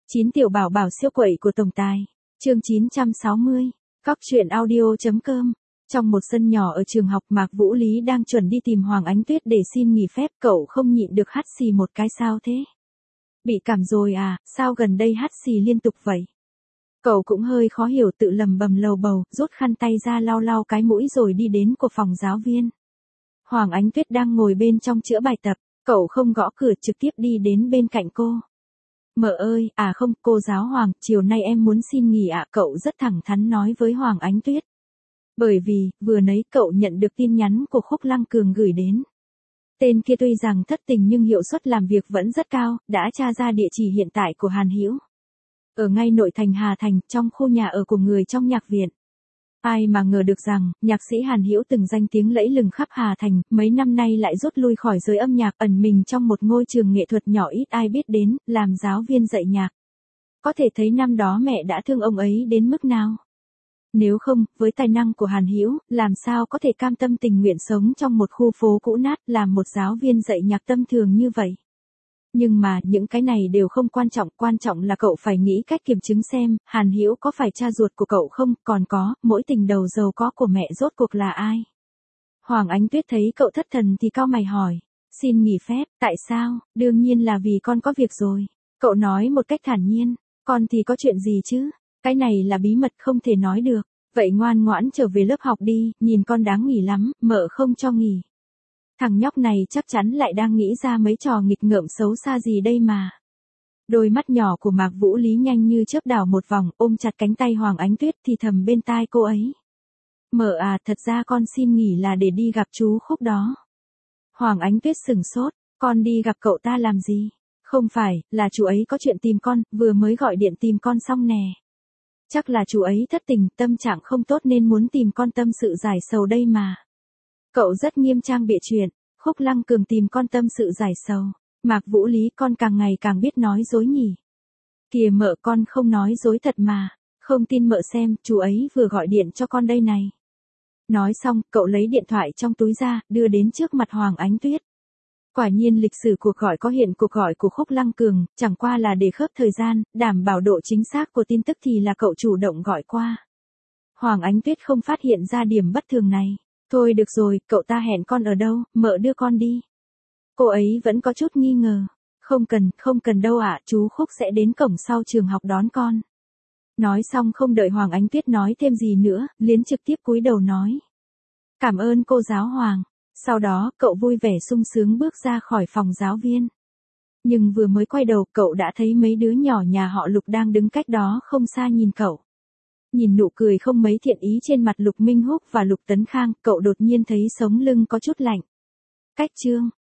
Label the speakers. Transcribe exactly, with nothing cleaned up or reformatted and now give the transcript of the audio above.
Speaker 1: chín tiểu bảo bảo siêu quậy của tổng tài. Chương chín trăm sáu mươi. Cóc truyện audio.com. Trong một sân nhỏ ở trường học, Mạc Vũ Lý đang chuẩn đi tìm Hoàng Ánh Tuyết để xin nghỉ phép, cậu không nhịn được hắt xì một cái. Sao thế? Bị cảm rồi à, sao gần đây hắt xì liên tục vậy? Cậu cũng hơi khó hiểu, tự lầm bầm lầu bầu, rút khăn tay ra lau lau cái mũi rồi đi đến của phòng giáo viên. Hoàng Ánh Tuyết đang ngồi bên trong chữa bài tập, cậu không gõ cửa, trực tiếp đi đến bên cạnh cô. Mợ ơi, à không, cô giáo Hoàng, chiều nay em muốn xin nghỉ ạ, cậu rất thẳng thắn nói với Hoàng Ánh Tuyết. Bởi vì, vừa nãy cậu nhận được tin nhắn của Khúc Lăng Cường gửi đến. Tên kia tuy rằng thất tình nhưng hiệu suất làm việc vẫn rất cao, đã tra ra địa chỉ hiện tại của Hàn Hữu. Ở ngay nội thành Hà Thành, trong khu nhà ở của người trong nhạc viện. Ai mà ngờ được rằng, nhạc sĩ Hàn Hữu từng danh tiếng lẫy lừng khắp Hà Thành, mấy năm nay lại rút lui khỏi giới âm nhạc, ẩn mình trong một ngôi trường nghệ thuật nhỏ ít ai biết đến, làm giáo viên dạy nhạc. Có thể thấy năm đó mẹ đã thương ông ấy đến mức nào. Nếu không, với tài năng của Hàn Hữu, làm sao có thể cam tâm tình nguyện sống trong một khu phố cũ nát, làm một giáo viên dạy nhạc tâm thường như vậy. Nhưng mà, những cái này đều không quan trọng, quan trọng là cậu phải nghĩ cách kiểm chứng xem, Hàn Hữu có phải cha ruột của cậu không, còn có, mỗi tình đầu giàu có của mẹ rốt cuộc là ai? Hoàng Ánh Tuyết thấy cậu thất thần thì cau mày hỏi, xin nghỉ phép, tại sao? Đương nhiên là vì con có việc rồi. Cậu nói một cách thản nhiên, con thì có chuyện gì chứ? Cái này là bí mật không thể nói được. Vậy ngoan ngoãn trở về lớp học đi, nhìn con đáng nghỉ lắm, mợ không cho nghỉ. Thằng nhóc này chắc chắn lại đang nghĩ ra mấy trò nghịch ngợm xấu xa gì đây mà. Đôi mắt nhỏ của Mạc Vũ Lý nhanh như chớp đảo một vòng, ôm chặt cánh tay Hoàng Ánh Tuyết thì thầm bên tai cô ấy. Mợ à, thật ra con xin nghỉ là để đi gặp chú Khúc đó. Hoàng Ánh Tuyết sừng sốt, con đi gặp cậu ta làm gì? Không phải, là chú ấy có chuyện tìm con, vừa mới gọi điện tìm con xong nè. Chắc là chú ấy thất tình, tâm trạng không tốt nên muốn tìm con tâm sự giải sầu đây mà. Cậu rất nghiêm trang bịa chuyện, Khúc Lăng Cường tìm con tâm sự giải sầu. Mạc Vũ Lý, con càng ngày càng biết nói dối nhỉ. Kìa mợ, con không nói dối thật mà. Không tin mợ xem, chú ấy vừa gọi điện cho con đây này. Nói xong, cậu lấy điện thoại trong túi ra, đưa đến trước mặt Hoàng Ánh Tuyết. Quả nhiên lịch sử cuộc gọi có hiện cuộc gọi của Khúc Lăng Cường, chẳng qua là để khớp thời gian, đảm bảo độ chính xác của tin tức thì là cậu chủ động gọi qua. Hoàng Ánh Tuyết không phát hiện ra điểm bất thường này. Thôi được rồi, cậu ta hẹn con ở đâu, mợ đưa con đi. Cô ấy vẫn có chút nghi ngờ. Không cần, không cần đâu ạ, chú Khúc sẽ đến cổng sau trường học đón con. Nói xong không đợi Hoàng Ánh Tuyết nói thêm gì nữa, liền trực tiếp cúi đầu nói. Cảm ơn cô giáo Hoàng. Sau đó, cậu vui vẻ sung sướng bước ra khỏi phòng giáo viên. Nhưng vừa mới quay đầu, cậu đã thấy mấy đứa nhỏ nhà họ Lục đang đứng cách đó không xa nhìn cậu. Nhìn nụ cười không mấy thiện ý trên mặt Lục Minh Húc và Lục Tấn Khang, cậu đột nhiên thấy sống lưng có chút lạnh. Cách chương